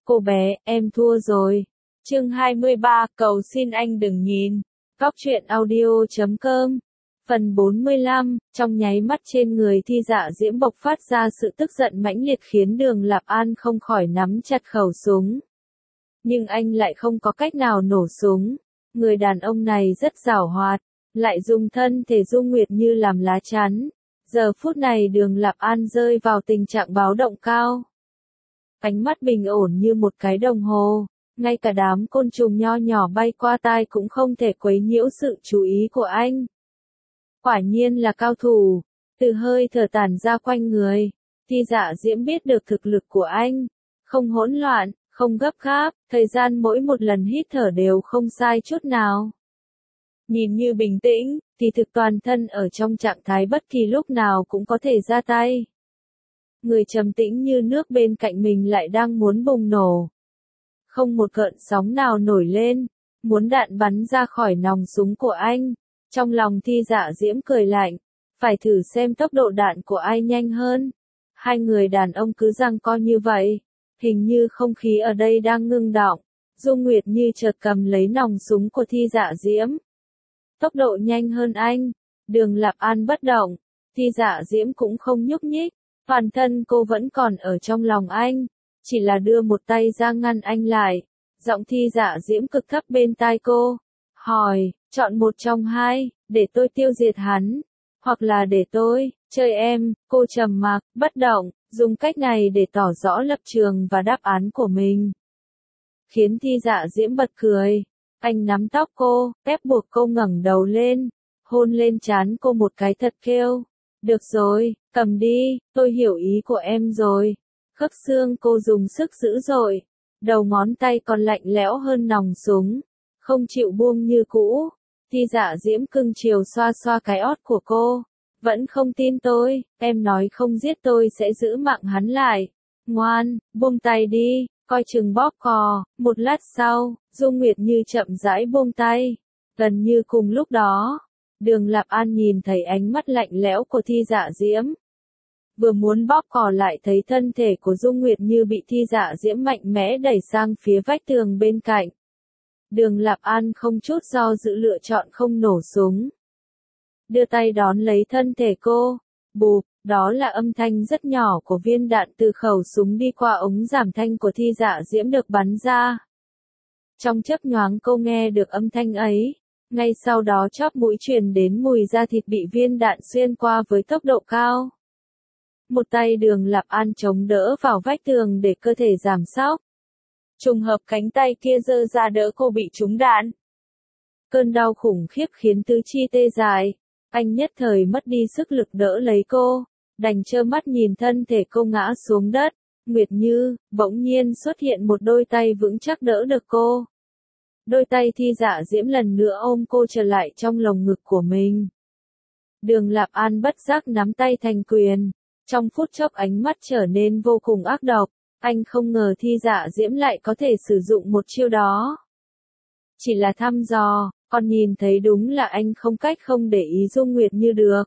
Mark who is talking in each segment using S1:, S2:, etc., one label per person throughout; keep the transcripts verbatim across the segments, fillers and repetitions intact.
S1: Cô bé, em thua rồi. Chương hai mươi ba, cầu xin anh đừng nhìn. Góc truyện audio chấm com. Phần bốn mươi lăm, trong nháy mắt trên người Thi Dạ Diễm bộc phát ra sự tức giận mãnh liệt khiến Đường Lạp An không khỏi nắm chặt khẩu súng. Nhưng anh lại không có cách nào nổ súng. Người đàn ông này rất giảo hoạt, lại dùng thân thể Dung Nguyệt như làm lá chắn. Giờ phút này Đường Lạp An rơi vào tình trạng báo động cao. Ánh mắt bình ổn như một cái đồng hồ, ngay cả đám côn trùng nho nhỏ bay qua tai cũng không thể quấy nhiễu sự chú ý của anh. Quả nhiên là cao thủ, từ hơi thở tản ra quanh người, Thi Dạ Diễm biết được thực lực của anh, không hỗn loạn, không gấp gáp, thời gian mỗi một lần hít thở đều không sai chút nào. Nhìn như bình tĩnh, thì thực toàn thân ở trong trạng thái bất kỳ lúc nào cũng có thể ra tay. Người trầm tĩnh như nước bên cạnh mình lại đang muốn bùng nổ. Không một gợn sóng nào nổi lên, muốn đạn bắn ra khỏi nòng súng của anh. Trong lòng Thi Dạ Diễm cười lạnh, phải thử xem tốc độ đạn của ai nhanh hơn. Hai người đàn ông cứ giằng co như vậy, hình như không khí ở đây đang ngưng đọng. Dung Nguyệt như chợt cầm lấy nòng súng của Thi Dạ Diễm. Tốc độ nhanh hơn anh, Đường Lạp An bất động, Thi Dạ Diễm cũng không nhúc nhích, toàn thân cô vẫn còn ở trong lòng anh, chỉ là đưa một tay ra ngăn anh lại. Giọng Thi Dạ Diễm cực thấp bên tai cô, hỏi, chọn một trong hai, để tôi tiêu diệt hắn, hoặc là để tôi chơi em. Cô trầm mặc, bất động, dùng cách này để tỏ rõ lập trường và đáp án của mình. Khiến Thi Dạ Diễm bật cười. Anh nắm tóc cô, ép buộc cô ngẩng đầu lên, hôn lên trán cô một cái thật kêu. Được rồi, cầm đi, tôi hiểu ý của em rồi. Khớp xương cô dùng sức dữ dội, đầu ngón tay còn lạnh lẽo hơn nòng súng, không chịu buông như cũ. Thi Dạ Diễm cưng chiều xoa xoa cái ót của cô. Vẫn không tin tôi, em nói không giết tôi sẽ giữ mạng hắn lại. Ngoan, buông tay đi, coi chừng bóp cò. Một lát sau, Dung Nguyệt như chậm rãi buông tay. Gần như cùng lúc đó, Đường Lạp An nhìn thấy ánh mắt lạnh lẽo của Thi Dạ Diễm. Vừa muốn bóp cò lại thấy thân thể của Dung Nguyệt như bị Thi Dạ Diễm mạnh mẽ đẩy sang phía vách tường bên cạnh. Đường Lạp An không chút do dự lựa chọn không nổ súng. Đưa tay đón lấy thân thể cô. Bụp, đó là âm thanh rất nhỏ của viên đạn từ khẩu súng đi qua ống giảm thanh của Thi Dạ Diễm được bắn ra. Trong chớp nhoáng cô nghe được âm thanh ấy, ngay sau đó chóp mũi truyền đến mùi da thịt bị viên đạn xuyên qua với tốc độ cao. Một tay Đường Lạp An chống đỡ vào vách tường để cơ thể giảm sóc. Trùng hợp cánh tay kia giơ ra đỡ cô bị trúng đạn. Cơn đau khủng khiếp khiến tứ chi tê dại. Anh nhất thời mất đi sức lực đỡ lấy cô, đành trơ mắt nhìn thân thể cô ngã xuống đất. Nguyệt Như, bỗng nhiên xuất hiện một đôi tay vững chắc đỡ được cô. Đôi tay Thi Dạ Diễm lần nữa ôm cô trở lại trong lồng ngực của mình. Đường Lạp An bất giác nắm tay thành quyền, trong phút chốc ánh mắt trở nên vô cùng ác độc. Anh không ngờ Thi Dạ Diễm lại có thể sử dụng một chiêu đó. Chỉ là thăm dò, còn nhìn thấy đúng là anh không cách không để ý Dung Nguyệt Như được.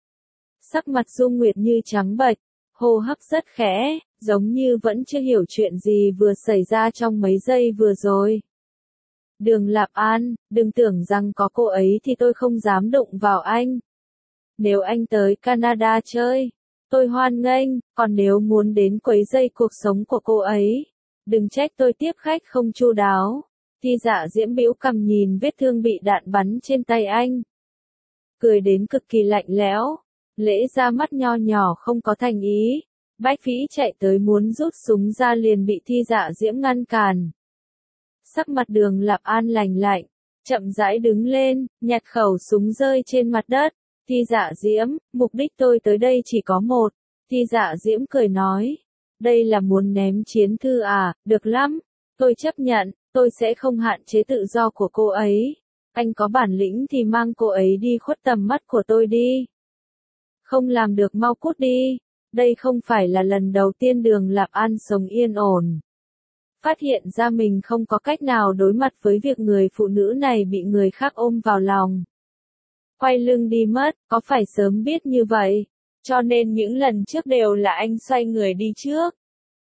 S1: Sắc mặt Dung Nguyệt Như trắng bệch, hô hấp rất khẽ, giống như vẫn chưa hiểu chuyện gì vừa xảy ra trong mấy giây vừa rồi. Đường Lạp An, đừng tưởng rằng có cô ấy thì tôi không dám đụng vào anh. Nếu anh tới Canada chơi, tôi hoan nghênh, còn nếu muốn đến quấy rầy cuộc sống của cô ấy, đừng trách tôi tiếp khách không chu đáo. Thi Dạ Diễm bĩu cằm nhìn vết thương bị đạn bắn trên tay anh. Cười đến cực kỳ lạnh lẽo, lễ ra mắt nho nhỏ không có thành ý. Bách Vĩ chạy tới muốn rút súng ra liền bị Thi Dạ Diễm ngăn cản. Sắc mặt Đường Lạp An lành lạnh, chậm rãi đứng lên, nhặt khẩu súng rơi trên mặt đất. Thi Dạ Diễm, mục đích tôi tới đây chỉ có một. Thi Dạ Diễm cười nói, đây là muốn ném chiến thư à, được lắm, tôi chấp nhận, tôi sẽ không hạn chế tự do của cô ấy. Anh có bản lĩnh thì mang cô ấy đi khuất tầm mắt của tôi đi. Không làm được mau cút đi, đây không phải là lần đầu tiên Đường Lạp An sống yên ổn. Phát hiện ra mình không có cách nào đối mặt với việc người phụ nữ này bị người khác ôm vào lòng. Quay lưng đi mất, có phải sớm biết như vậy, cho nên những lần trước đều là anh xoay người đi trước.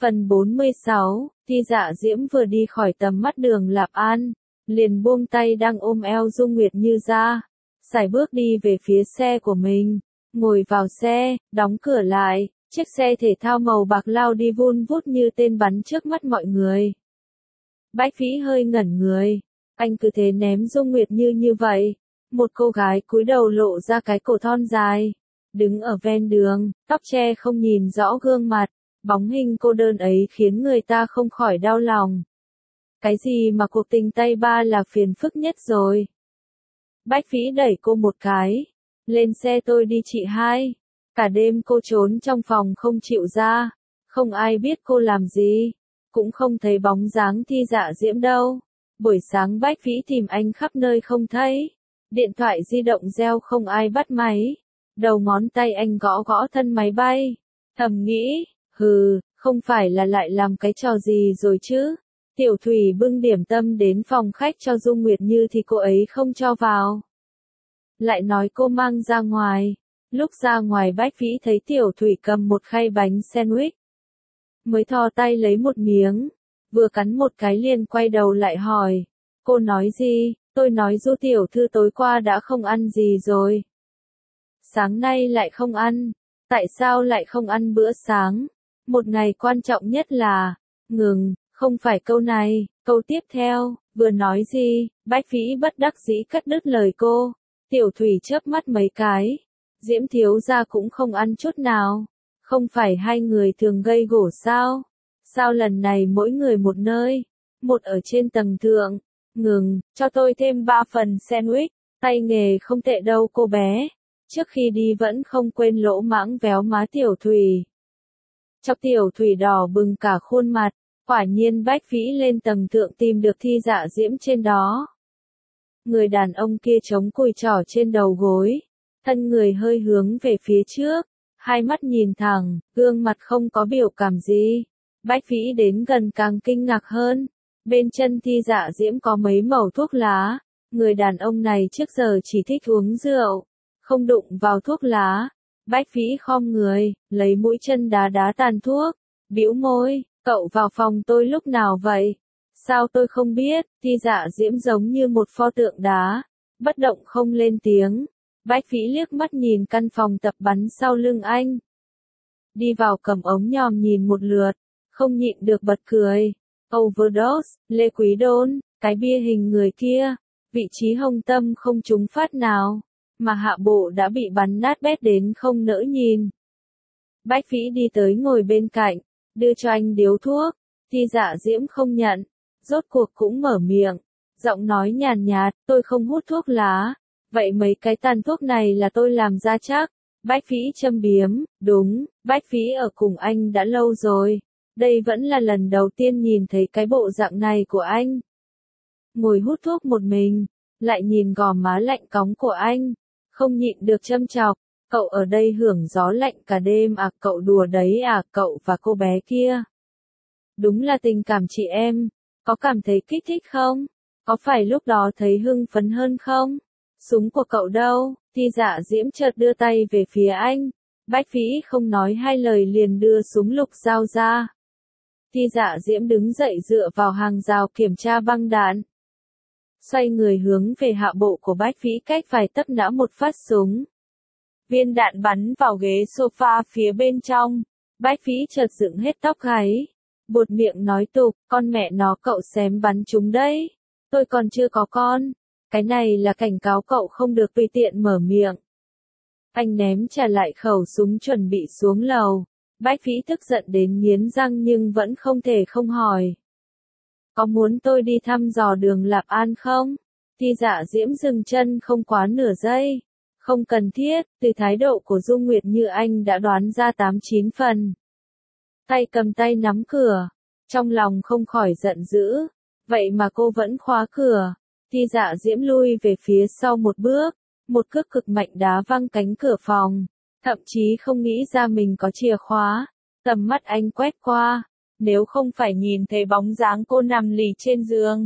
S1: Phần bốn mươi sáu, Thi Dạ Diễm vừa đi khỏi tầm mắt Đường Lạp An, liền buông tay đang ôm eo Dung Nguyệt Như ra, sải bước đi về phía xe của mình, ngồi vào xe, đóng cửa lại, chiếc xe thể thao màu bạc lao đi vun vút như tên bắn trước mắt mọi người. Bách Vĩ hơi ngẩn người, anh cứ thế ném Dung Nguyệt Như như vậy, một cô gái cúi đầu lộ ra cái cổ thon dài, đứng ở ven đường, tóc che không nhìn rõ gương mặt, bóng hình cô đơn ấy khiến người ta không khỏi đau lòng. Cái gì mà cuộc tình tay ba là phiền phức nhất rồi. Bách Vĩ đẩy cô một cái, lên xe tôi đi chị hai. Cả đêm cô trốn trong phòng không chịu ra, không ai biết cô làm gì, cũng không thấy bóng dáng Thi Dạ Diễm đâu. Buổi sáng Bách Vĩ tìm anh khắp nơi không thấy, điện thoại di động reo không ai bắt máy, đầu ngón tay anh gõ gõ thân máy bay, thầm nghĩ, hừ, không phải là lại làm cái trò gì rồi chứ. Tiểu Thủy bưng điểm tâm đến phòng khách cho Dung Nguyệt Như thì cô ấy không cho vào, lại nói cô mang ra ngoài. Lúc ra ngoài Bách Vĩ thấy Tiểu Thủy cầm một khay bánh sandwich, mới thò tay lấy một miếng, vừa cắn một cái liền quay đầu lại hỏi, cô nói gì? Tôi nói Du tiểu thư tối qua đã không ăn gì rồi. Sáng nay lại không ăn, tại sao lại không ăn bữa sáng? Một ngày quan trọng nhất là, ngừng, không phải câu này, câu tiếp theo, vừa nói gì? Bách Vĩ bất đắc dĩ cắt đứt lời cô. Tiểu Thủy chớp mắt mấy cái, Diễm thiếu gia cũng không ăn chút nào, không phải hai người thường gây gổ sao? Sao lần này mỗi người một nơi, một ở trên tầng thượng, ngừng, cho tôi thêm ba phần sandwich, tay nghề không tệ đâu cô bé. Trước khi đi vẫn không quên lỗ mãng véo má Tiểu Thủy. Chọc Tiểu Thủy đỏ bừng cả khuôn mặt, quả nhiên Bách Vĩ lên tầng thượng tìm được Thi Dạ Diễm trên đó. Người đàn ông kia chống cùi trỏ trên đầu gối, thân người hơi hướng về phía trước, hai mắt nhìn thẳng, gương mặt không có biểu cảm gì. Bách Vĩ đến gần càng kinh ngạc hơn, bên chân Thi Dạ Diễm có mấy mẩu thuốc lá, người đàn ông này trước giờ chỉ thích uống rượu, không đụng vào thuốc lá. Bách Vĩ khom người, lấy mũi chân đá đá tàn thuốc, bĩu môi, cậu vào phòng tôi lúc nào vậy? Sao tôi không biết? Thi Dạ Diễm giống như một pho tượng đá, bất động không lên tiếng. Bách Vĩ liếc mắt nhìn căn phòng tập bắn sau lưng anh. Đi vào cầm ống nhòm nhìn một lượt, không nhịn được bật cười. Overdose, Lê Quý Đôn, cái bia hình người kia, vị trí hông tâm không trúng phát nào, mà hạ bộ đã bị bắn nát bét đến không nỡ nhìn. Bách Vĩ đi tới ngồi bên cạnh, đưa cho anh điếu thuốc. Thi Dạ Diễm không nhận, rốt cuộc cũng mở miệng, giọng nói nhàn nhạt, tôi không hút thuốc lá, vậy mấy cái tàn thuốc này là tôi làm ra chắc. Bách Vĩ châm biếm, đúng, Bách Vĩ ở cùng anh đã lâu rồi, đây vẫn là lần đầu tiên nhìn thấy cái bộ dạng này của anh. Ngồi hút thuốc một mình, lại nhìn gò má lạnh cóng của anh, không nhịn được châm chọc, cậu ở đây hưởng gió lạnh cả đêm à, cậu đùa đấy à, cậu và cô bé kia. Đúng là tình cảm chị em, có cảm thấy kích thích không? Có phải lúc đó thấy hưng phấn hơn không? Súng của cậu đâu? Thi Dạ Diễm chợt đưa tay về phía anh. Bách Vĩ không nói hai lời liền đưa súng lục dao ra. Thi Dạ Diễm đứng dậy dựa vào hàng rào kiểm tra băng đạn. Xoay người hướng về hạ bộ của Bách Vĩ cách vài tấc nã một phát súng. Viên đạn bắn vào ghế sofa phía bên trong. Bách Vĩ chợt dựng hết tóc gáy, buột miệng nói tục, con mẹ nó cậu xém bắn chúng đấy. Tôi còn chưa có con. Cái này là cảnh cáo cậu không được tùy tiện mở miệng. Anh ném trả lại khẩu súng chuẩn bị xuống lầu. Bách Vĩ tức giận đến nghiến răng nhưng vẫn không thể không hỏi. Có muốn tôi đi thăm dò Đường Lạp An không? Thi Dạ Diễm dừng chân không quá nửa giây. Không cần thiết, từ thái độ của Dung Nguyệt Như anh đã đoán ra tám chín phần. Tay cầm tay nắm cửa, trong lòng không khỏi giận dữ. Vậy mà cô vẫn khóa cửa. Thi Dạ Diễm lui về phía sau một bước, một cước cực mạnh đá văng cánh cửa phòng, thậm chí không nghĩ ra mình có chìa khóa. Tầm mắt anh quét qua, nếu không phải nhìn thấy bóng dáng cô nằm lì trên giường,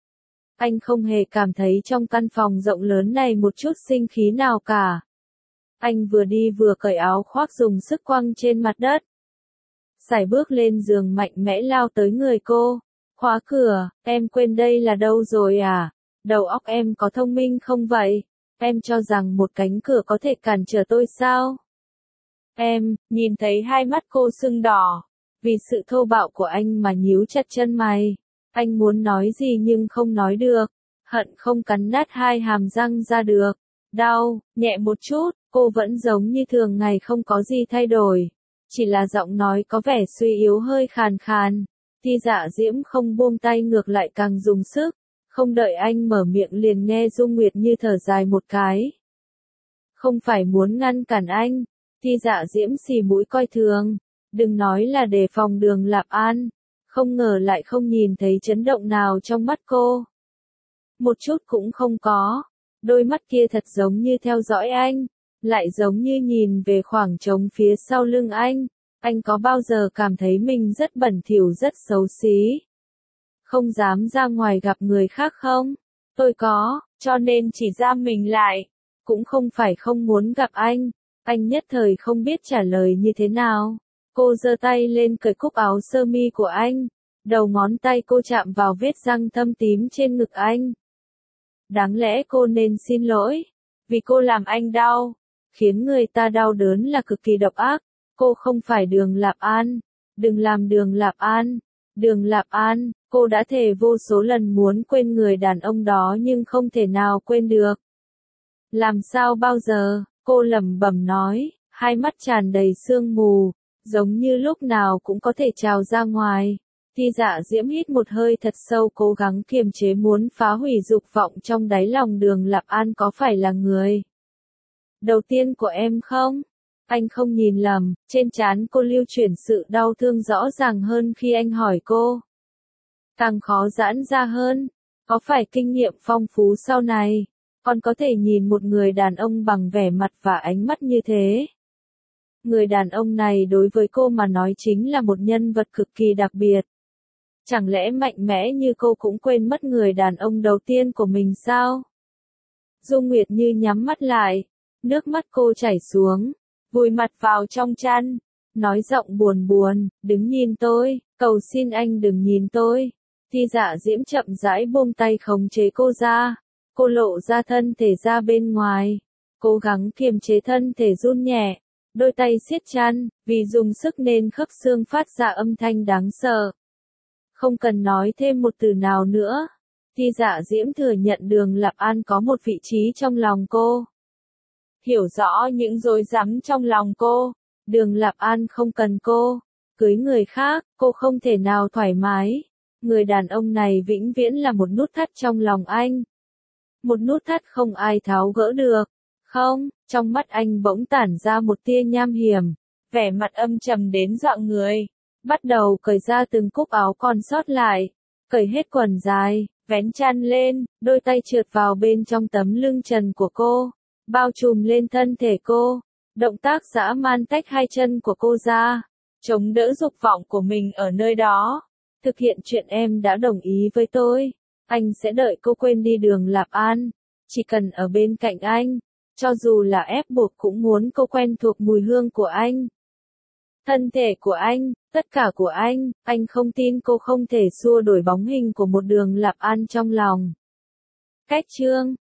S1: anh không hề cảm thấy trong căn phòng rộng lớn này một chút sinh khí nào cả. Anh vừa đi vừa cởi áo khoác dùng sức quăng trên mặt đất. Sải bước lên giường mạnh mẽ lao tới người cô. Khóa cửa, em quên đây là đâu rồi à? Đầu óc em có thông minh không vậy? Em cho rằng một cánh cửa có thể cản trở tôi sao? Em, nhìn thấy hai mắt cô sưng đỏ. Vì sự thô bạo của anh mà nhíu chặt chân mày. Anh muốn nói gì nhưng không nói được. Hận không cắn nát hai hàm răng ra được. Đau, nhẹ một chút, cô vẫn giống như thường ngày không có gì thay đổi. Chỉ là giọng nói có vẻ suy yếu hơi khàn khàn. Thi Dạ Diễm không buông tay ngược lại càng dùng sức. Không đợi anh mở miệng liền nghe Dung Nguyệt như thở dài một cái. Không phải muốn ngăn cản anh. Thi Dạ Diễm xì mũi coi thường. Đừng nói là đề phòng Đường Lạp An. Không ngờ lại không nhìn thấy chấn động nào trong mắt cô. Một chút cũng không có. Đôi mắt kia thật giống như theo dõi anh. Lại giống như nhìn về khoảng trống phía sau lưng anh. Anh có bao giờ cảm thấy mình rất bẩn thỉu rất xấu xí? Không dám ra ngoài gặp người khác không? Tôi có, cho nên chỉ giam mình lại. Cũng không phải không muốn gặp anh. Anh nhất thời không biết trả lời như thế nào. Cô giơ tay lên cởi cúc áo sơ mi của anh. Đầu ngón tay cô chạm vào vết răng thâm tím trên ngực anh. Đáng lẽ cô nên xin lỗi. Vì cô làm anh đau. Khiến người ta đau đớn là cực kỳ độc ác. Cô không phải Đường Lạp An. Đừng làm Đường Lạp An. Đường Lạp An, cô đã thề vô số lần muốn quên người đàn ông đó nhưng không thể nào quên được. Làm sao bao giờ, cô lẩm bẩm nói, hai mắt tràn đầy sương mù, giống như lúc nào cũng có thể trào ra ngoài. Thi Dạ Diễm hít một hơi thật sâu cố gắng kiềm chế muốn phá hủy dục vọng trong đáy lòng Đường Lạp An có phải là người đầu tiên của em không? Anh không nhìn lầm, trên trán cô lưu chuyển sự đau thương rõ ràng hơn khi anh hỏi cô. Càng khó giãn ra hơn, có phải kinh nghiệm phong phú sau này, còn có thể nhìn một người đàn ông bằng vẻ mặt và ánh mắt như thế. Người đàn ông này đối với cô mà nói chính là một nhân vật cực kỳ đặc biệt. Chẳng lẽ mạnh mẽ như cô cũng quên mất người đàn ông đầu tiên của mình sao? Dung Nguyệt Như nhắm mắt lại, nước mắt cô chảy xuống. Vùi mặt vào trong chăn, nói giọng buồn buồn, đứng nhìn tôi, cầu xin anh đừng nhìn tôi. Thi Dạ Diễm chậm rãi buông tay khống chế cô ra, cô lộ ra thân thể ra bên ngoài, cố gắng kiềm chế thân thể run nhẹ, đôi tay siết chăn, vì dùng sức nên khớp xương phát ra âm thanh đáng sợ. Không cần nói thêm một từ nào nữa, Thi Dạ Diễm thừa nhận Đường Lạp An có một vị trí trong lòng cô. Hiểu rõ những rối rắm trong lòng cô, Đường Lạp An không cần cô, cưới người khác, cô không thể nào thoải mái. Người đàn ông này vĩnh viễn là một nút thắt trong lòng anh. Một nút thắt không ai tháo gỡ được. Không, trong mắt anh bỗng tản ra một tia nham hiểm, vẻ mặt âm trầm đến dọa người. Bắt đầu cởi ra từng cúc áo còn sót lại, cởi hết quần dài, vén chăn lên, đôi tay trượt vào bên trong tấm lưng trần của cô. Bao trùm lên thân thể cô, động tác dã man tách hai chân của cô ra, chống đỡ dục vọng của mình ở nơi đó. Thực hiện chuyện em đã đồng ý với tôi, anh sẽ đợi cô quên đi Đường Lạp An, chỉ cần ở bên cạnh anh, cho dù là ép buộc cũng muốn cô quen thuộc mùi hương của anh. Thân thể của anh, tất cả của anh, anh không tin cô không thể xua đuổi bóng hình của một Đường Lạp An trong lòng. Cách chương